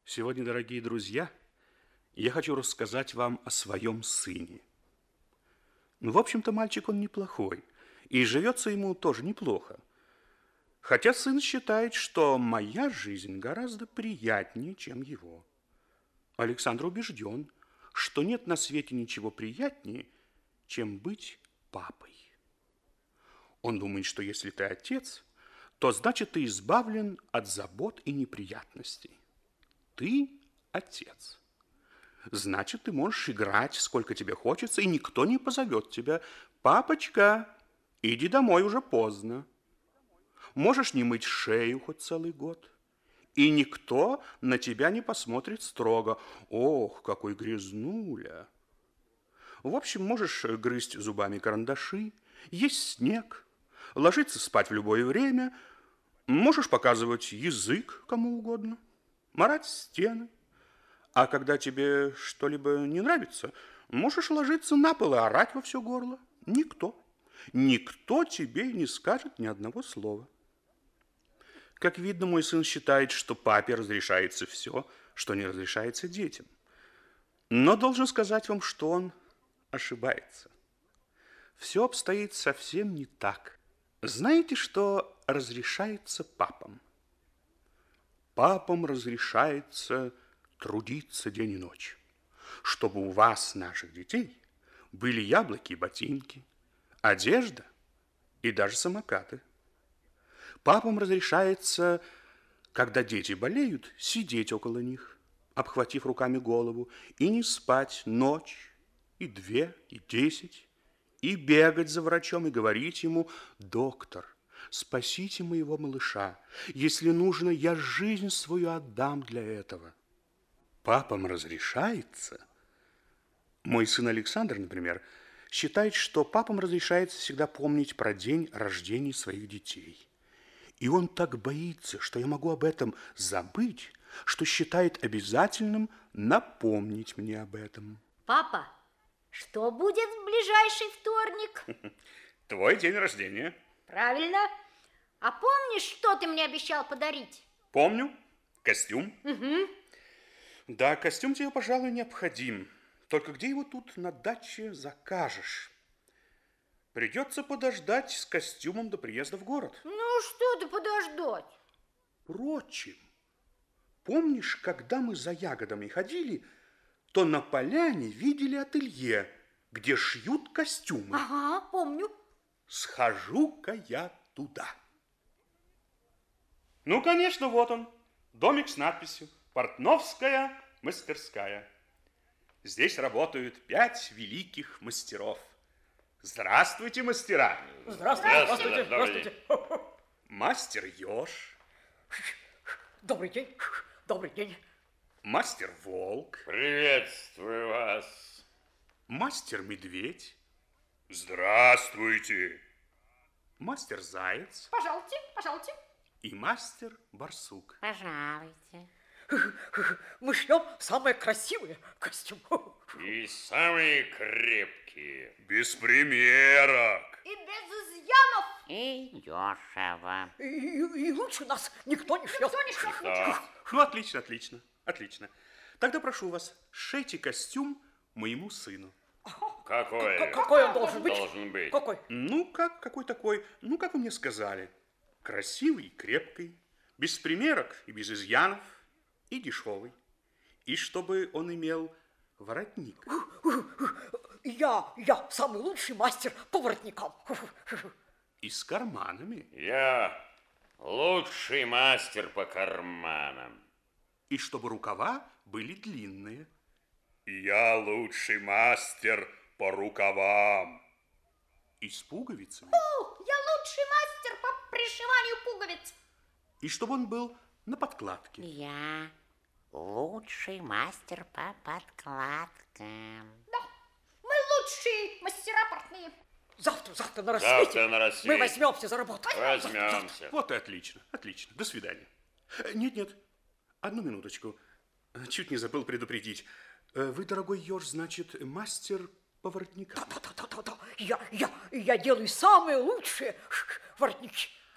Сегодня, дорогие друзья, я хочу рассказать вам о своем сыне. Ну, в общем-то, мальчик он неплохой, и живется ему тоже неплохо. Хотя сын считает, что моя жизнь гораздо приятнее, чем его. Александр убежден, что нет на свете ничего приятнее, чем быть папой. Он думает, что если ты отец, то значит ты избавлен от забот и неприятностей. Ты отец. Значит, ты можешь играть, сколько тебе хочется, и никто не позовет тебя. Папочка, иди домой, уже поздно. Можешь не мыть шею хоть целый год, и никто на тебя не посмотрит строго. Ох, какой грязнуля. В общем, можешь грызть зубами карандаши, есть снег, ложиться спать в любое время, можешь показывать язык кому угодно, марать стены. А когда тебе что-либо не нравится, можешь ложиться на пол и орать во все горло. Никто тебе не скажет ни одного слова. Как видно, мой сын считает, что папе разрешается все, что не разрешается детям. Но должен сказать вам, что он ошибается. Все обстоит совсем не так. Знаете, что разрешается папам? Папам разрешается трудиться день и ночь, чтобы у вас, наших детей, были яблоки и ботинки, одежда и даже самокаты. Папам разрешается, когда дети болеют, сидеть около них, обхватив руками голову, и не спать ночь, и 2, и 10, и бегать за врачом и говорить ему: доктор, спасите моего малыша, если нужно, я жизнь свою отдам для этого. Папам разрешается. Мой сын Александр, например, считает, что папам разрешается всегда помнить про день рождения своих детей. И он так боится, что я могу об этом забыть, что считает обязательным напомнить мне об этом. Папа, что будет в ближайший вторник? Твой день рождения. Правильно. А помнишь, что ты мне обещал подарить? Помню. Костюм. Угу. Да, костюм тебе, пожалуй, необходим. Только где его тут на даче закажешь? Придется подождать с костюмом до приезда в город. Ну, что ты подождать? Впрочем, помнишь, когда мы за ягодами ходили, то на поляне видели ателье, где шьют костюмы? Ага, помню. Схожу-ка я туда. Ну, конечно, вот он, домик с надписью «Портновская мастерская». Здесь работают 5 великих мастеров. Здравствуйте, мастера! Здравствуйте, здравствуйте. Мастер Ёж. Добрый день, добрый день. Мастер Волк. Приветствую вас. Мастер Медведь. Здравствуйте. Мастер Заяц. Пожалуйте, пожалуйте. И мастер Барсук. Пожалуйте. Мы шьем самые красивые костюмы. И самые крепкие. Без примерок. И без изъянов. И дешево. И лучше нас никто не шьет. Никто не шьет. Да. Ну, отлично, отлично, отлично. Тогда прошу вас, шейте костюм моему сыну. Какой? Какой он должен быть? Должен быть. Какой? Ну, какой такой? Ну, как вы мне сказали. Красивый и крепкий, без примерок и без изъянов, и дешевый. И чтобы он имел воротник. Я самый лучший мастер по воротникам. И с карманами. Я лучший мастер по карманам. И чтобы рукава были длинные. Я лучший мастер по рукавам. И с пуговицами. Я лучший мастер по пришиванию пуговиц. И чтобы он был на подкладке. Я лучший мастер по подкладкам. Да, мы лучшие мастера портные. Завтра на рассвете. Завтра на рассвете. Мы возьмемся за работу. Возьмемся. Вот и отлично, отлично. До свидания. Нет, одну минуточку. Чуть не забыл предупредить. Вы, дорогой Ёж, значит, мастер по воротникам. Да. Я делаю самые лучшие воротники.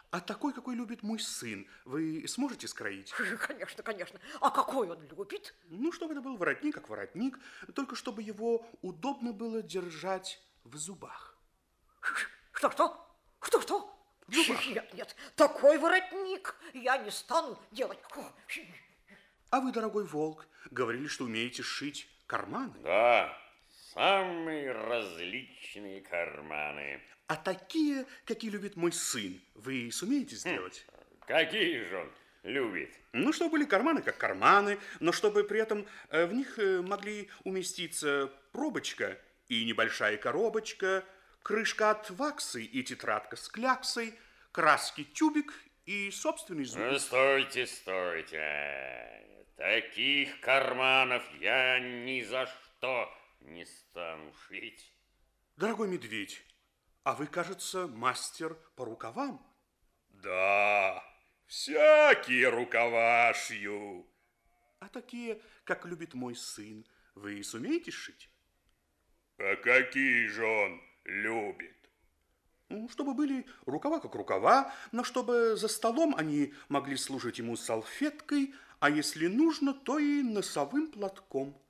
А такой, какой любит мой сын, вы сможете скроить? Конечно, конечно. А какой он любит? Ну, чтобы это был воротник, как воротник, только чтобы его удобно было держать в зубах. Что? Что? В зубах. Нет, такой воротник я не стану делать. А вы, дорогой волк, говорили, что умеете шить карманы. Да, самые различные карманы. А такие, какие любит мой сын, вы сумеете сделать? Какие же он любит? Ну, чтобы были карманы, как карманы, но чтобы при этом в них могли уместиться пробочка и небольшая коробочка, крышка от ваксы и тетрадка с кляксой, краски тюбик и собственный зуб. Ну, стойте. Таких карманов я ни за что не стану шить. Дорогой медведь, а вы, кажется, мастер по рукавам. Да, всякие рукава шью. А такие, как любит мой сын, вы сумеете шить? А какие же он любит? Ну, чтобы были рукава как рукава, но чтобы за столом они могли служить ему салфеткой, а если нужно, то и носовым платком.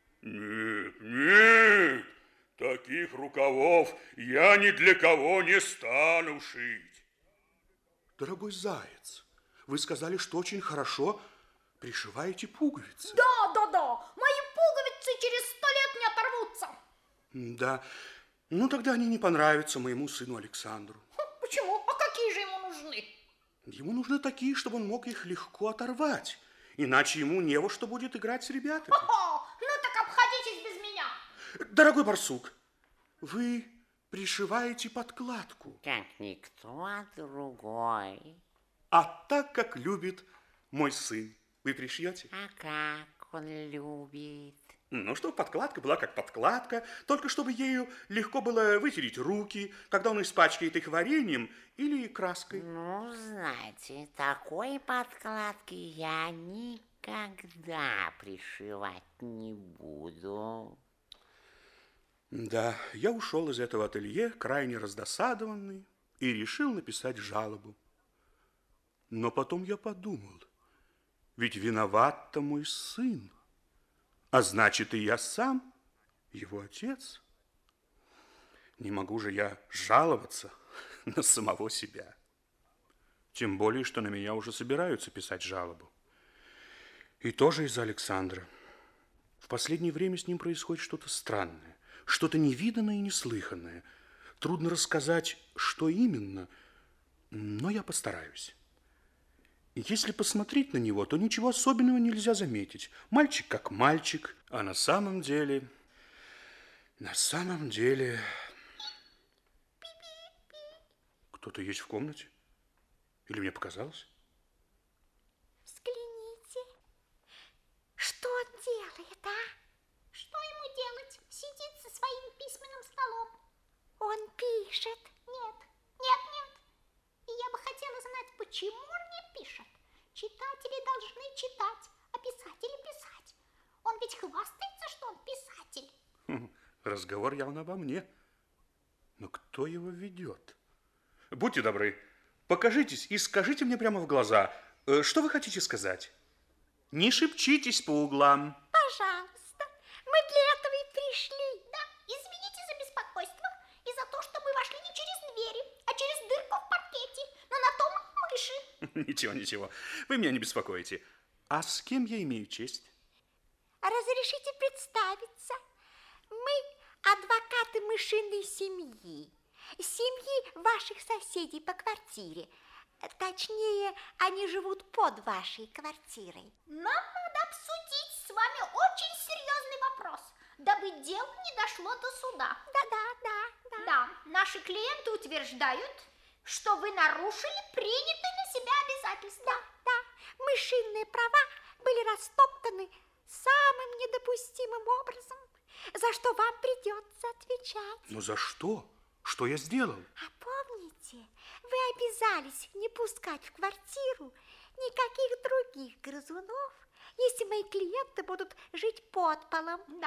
Нет, таких рукавов я ни для кого не стану шить. Дорогой заяц, вы сказали, что очень хорошо пришиваете пуговицы. Да. Мои пуговицы через 100 лет не оторвутся. Да, ну тогда они не понравятся моему сыну Александру. Почему? А какие же ему нужны? Ему нужны такие, чтобы он мог их легко оторвать. Иначе ему не во что будет играть с ребятами. Ну так обходитесь без меня. Дорогой барсук, вы пришиваете подкладку. Как никто другой. А так, как любит мой сын. Вы пришьете? А как он любит? Ну, чтобы подкладка была как подкладка, только чтобы ею легко было вытереть руки, когда он испачкает их вареньем или краской. Ну, знаете, такой подкладки я никогда пришивать не буду. Да, я ушел из этого ателье крайне раздосадованный и решил написать жалобу. Но потом я подумал, ведь виноват-то мой сын. А значит, и я сам, его отец. Не могу же я жаловаться на самого себя. Тем более, что на меня уже собираются писать жалобу. И тоже из-за Александра. В последнее время с ним происходит что-то странное, что-то невиданное и неслыханное. Трудно рассказать, что именно, но я постараюсь. Если посмотреть на него, то ничего особенного нельзя заметить. Мальчик как мальчик, а на самом деле... Кто-то есть в комнате? Или мне показалось? Взгляните. Что он делает, а? Что ему делать? Сидит за своим письменным столом. Он пишет. Нет. И я бы хотела знать, почему он не пишет. Читатели должны читать, а писатели писать. Он ведь хвастается, что он писатель. Разговор явно обо мне. Но кто его ведет? Будьте добры, покажитесь и скажите мне прямо в глаза, что вы хотите сказать. Не шепчитесь по углам. Пожалуйста, мы для этого и пришли. Да, извините за беспокойство и за то, что мы вошли не через двери, а через дырку в паркете. Но на том мыши. Ничего, вы меня не беспокоите. А с кем я имею честь? Разрешите представиться. Мы адвокаты мышиной семьи. Семьи ваших соседей по квартире. Точнее, они живут под вашей квартирой. Нам надо обсудить с вами очень серьезный вопрос, дабы дело не дошло до суда. Да, наши клиенты утверждают, что вы нарушили принятые на себя обязательства. Да, мышиные права были растоптаны самым недопустимым образом, за что вам придется отвечать. Но за что? Что я сделал? А помните, вы обязались не пускать в квартиру никаких других грызунов, если мои клиенты будут жить под полом. Да,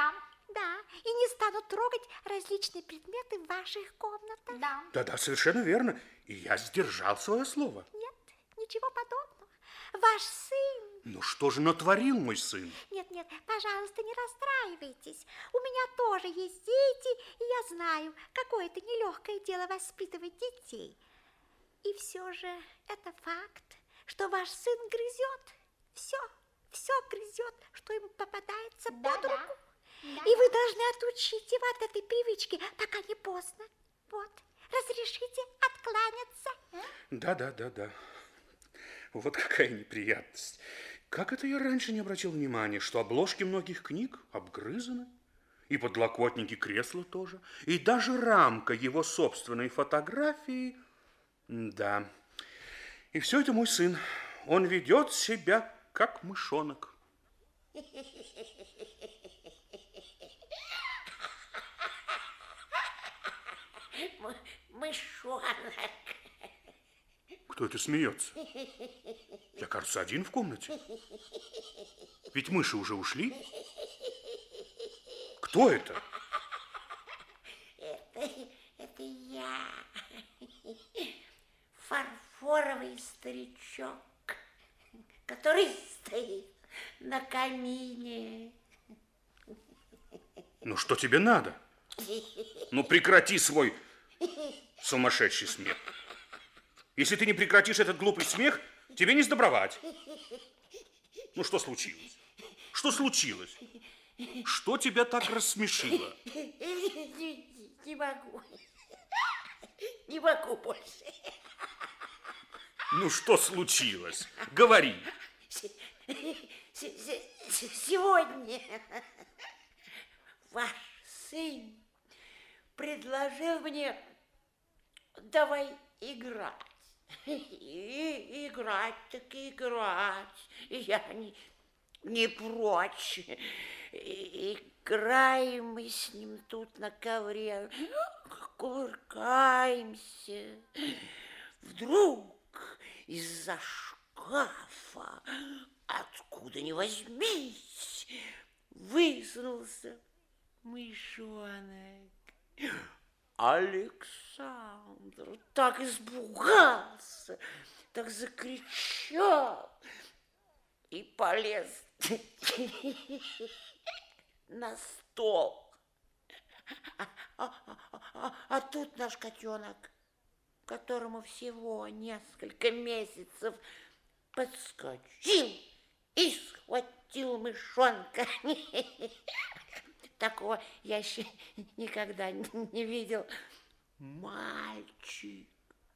Да, и не стану трогать различные предметы в ваших комнатах. Да. Да-да, совершенно верно. И я сдержал свое слово. Нет, ничего подобного. Ваш сын... Ну что же натворил мой сын? Нет, пожалуйста, не расстраивайтесь. У меня тоже есть дети, и я знаю, какое это нелегкое дело воспитывать детей. И все же это факт, что ваш сын грызет. Все грызет, что ему попадается под руку. И вы должны отучить его от этой привычки, пока не поздно. Вот, разрешите откланяться. Да. Вот какая неприятность. Как это я раньше не обратил внимания, что обложки многих книг обгрызаны, и подлокотники кресла тоже, и даже рамка его собственной фотографии. Да, и все это мой сын. Он ведет себя как мышонок. Мышонок. Кто это смеется? Я, кажется, один в комнате. Ведь мыши уже ушли. Кто это? Это я. Фарфоровый старичок, который стоит на камине. Ну, что тебе надо? Ну, прекрати свой сумасшедший смех. Если ты не прекратишь этот глупый смех, тебе не сдобровать. Ну, что случилось? Что случилось? Что тебя так рассмешило? Не могу. Не могу больше. Ну, что случилось? Говори. Сегодня ваш сын предложил мне: давай играть. И играть, так и играть. Я не прочь. Играем мы с ним тут на ковре, кувыркаемся. Вдруг из-за шкафа, откуда ни возьмись, высунулся мышонок. Александр так испугался, так закричал и полез на стол. А тут наш котенок, которому всего несколько месяцев, подскочил и схватил мышонка. Такого я еще никогда не видел. Мальчик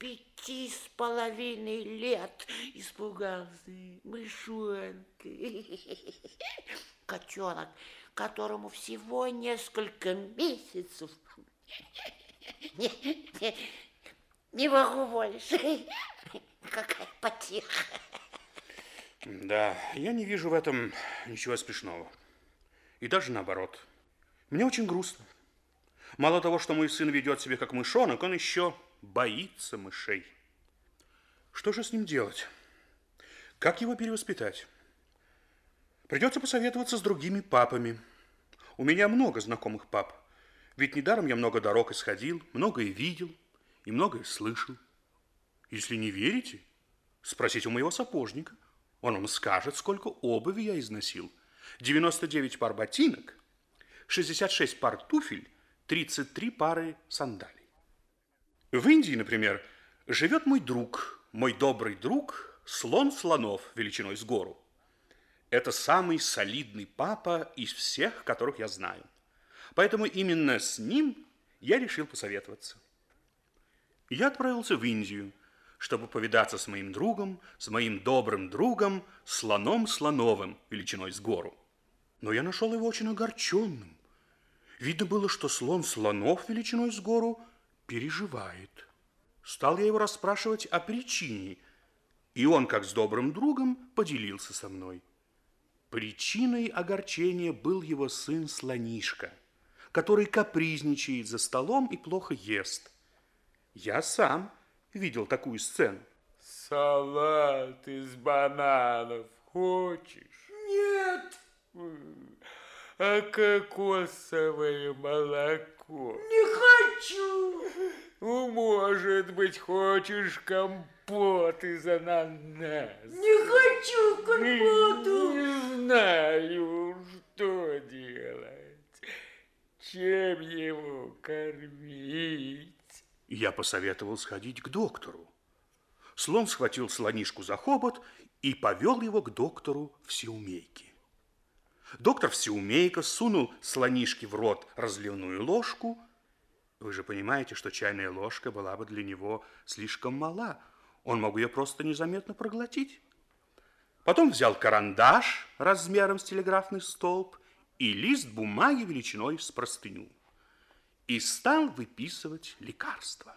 5,5 лет испугался мышонка. Котенок, которому всего несколько месяцев. Не могу больше. Какая потеха. Да, я не вижу в этом ничего смешного. И даже наоборот. Мне очень грустно. Мало того, что мой сын ведет себя как мышонок, он еще боится мышей. Что же с ним делать? Как его перевоспитать? Придется посоветоваться с другими папами. У меня много знакомых пап. Ведь недаром я много дорог исходил, многое видел и многое слышал. Если не верите, спросите у моего сапожника. Он вам скажет, сколько обуви я износил. 99 пар ботинок, 66 пар туфель, 33 пары сандалий. В Индии, например, живет мой друг, мой добрый друг, слон слонов величиной с гору. Это самый солидный папа из всех, которых я знаю. Поэтому именно с ним я решил посоветоваться. Я отправился в Индию, чтобы повидаться с моим другом, с моим добрым другом, слоном Слоновым величиной с гору. Но я нашел его очень огорченным. Видно было, что слон Слонов величиной с гору переживает. Стал я его расспрашивать о причине, и он, как с добрым другом, поделился со мной. Причиной огорчения был его сын Слонишка, который капризничает за столом и плохо ест. Я сам видел такую сцену. Салат из бананов хочешь? Нет. а кокосовое молоко? Не хочу. Ну, может быть, хочешь компот из ананаса? Не хочу компоту. Не знаю, что делать. Чем его кормить? Я посоветовал сходить к доктору. Слон схватил слонишку за хобот и повел его к доктору Всеумейке. Доктор Всеумейка сунул слонишке в рот разливную ложку. Вы же понимаете, что чайная ложка была бы для него слишком мала. Он мог ее просто незаметно проглотить. Потом взял карандаш размером с телеграфный столб и лист бумаги величиной с простыню и стал выписывать лекарства.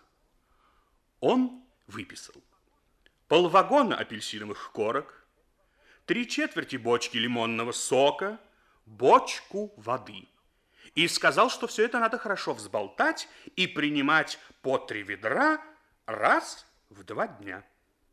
Он выписал полвагона апельсиновых корок, 3/4 бочки лимонного сока, бочку воды. И сказал, что все это надо хорошо взболтать и принимать по 3 ведра раз в 2 дня.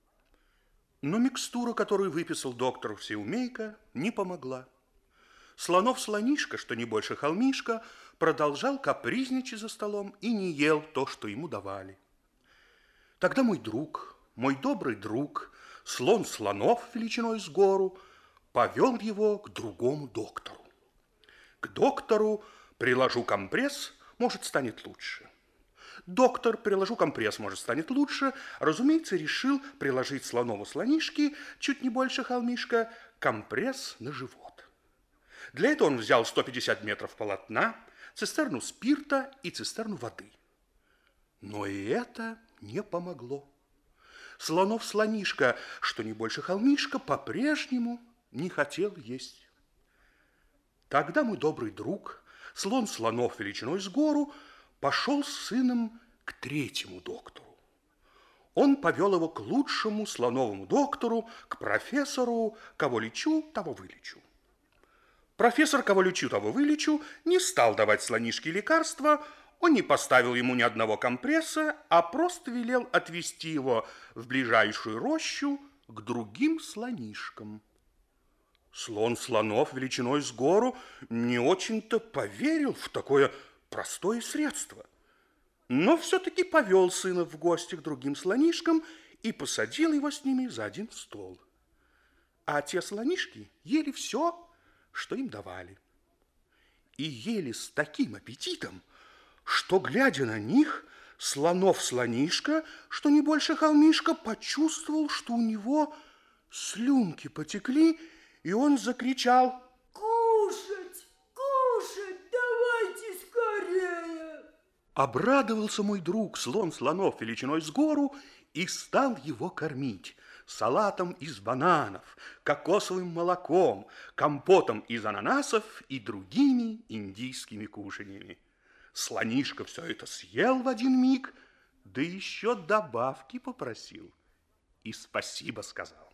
Но микстура, которую выписал доктор Всеумейка, не помогла. Слонов-слонишка, что не больше холмишка, продолжал капризничать за столом и не ел то, что ему давали. Тогда мой друг, мой добрый друг, слон Слонов величиной с гору, повел его к другому доктору. К доктору приложу компресс, может, станет лучше. Доктор, приложу компресс, может, станет лучше, разумеется, решил приложить слонову-слонишке, чуть не больше холмишка, компресс на живот. Для этого он взял 150 метров полотна, цистерну спирта и цистерну воды. Но и это не помогло. Слонов-слонишка, что не больше холмишка, по-прежнему не хотел есть. Тогда мой добрый друг, слон Слонов величиной с гору, пошел с сыном к третьему доктору. Он повел его к лучшему слоновому доктору, к профессору «Кого лечу, того вылечу». Профессор «Кого лечу, того вылечу» не стал давать слонишке лекарства. Он не поставил ему ни одного компресса, а просто велел отвезти его в ближайшую рощу к другим слонишкам. Слон Слонов величиной с гору не очень-то поверил в такое простое средство, но все-таки повел сына в гости к другим слонишкам и посадил его с ними за один стол. А те слонишки ели все, что им давали. И ели с таким аппетитом, что, глядя на них, Слонов-слонишка, что не больше холмишка, почувствовал, что у него слюнки потекли, и он закричал: Кушать, кушать, давайте скорее. Обрадовался мой друг, слон Слонов величиной с гору, и стал его кормить салатом из бананов, кокосовым молоком, компотом из ананасов и другими индийскими кушаньями. Слонишка все это съел в один миг, да еще добавки попросил и спасибо сказал.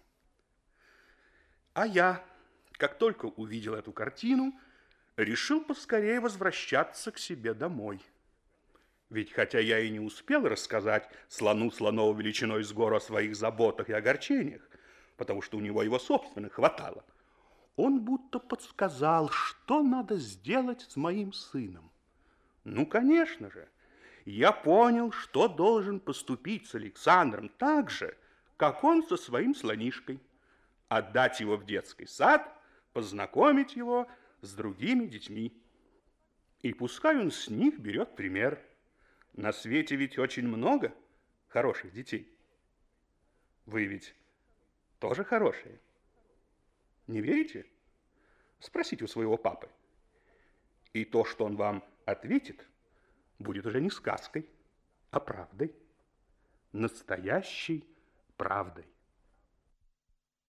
А я, как только увидел эту картину, решил поскорее возвращаться к себе домой. Ведь хотя я и не успел рассказать слону Слонову величиной с гору о своих заботах и огорчениях, потому что у него его собственных хватало, он будто подсказал, что надо сделать с моим сыном. Ну, конечно же, я понял, что должен поступить с Александром так же, как он со своим слонишкой. Отдать его в детский сад, познакомить его с другими детьми. И пускай он с них берет пример. На свете ведь очень много хороших детей. Вы ведь тоже хорошие. Не верите? Спросите у своего папы. И то, что он вам ответит, будет уже не сказкой, а правдой. Настоящей правдой.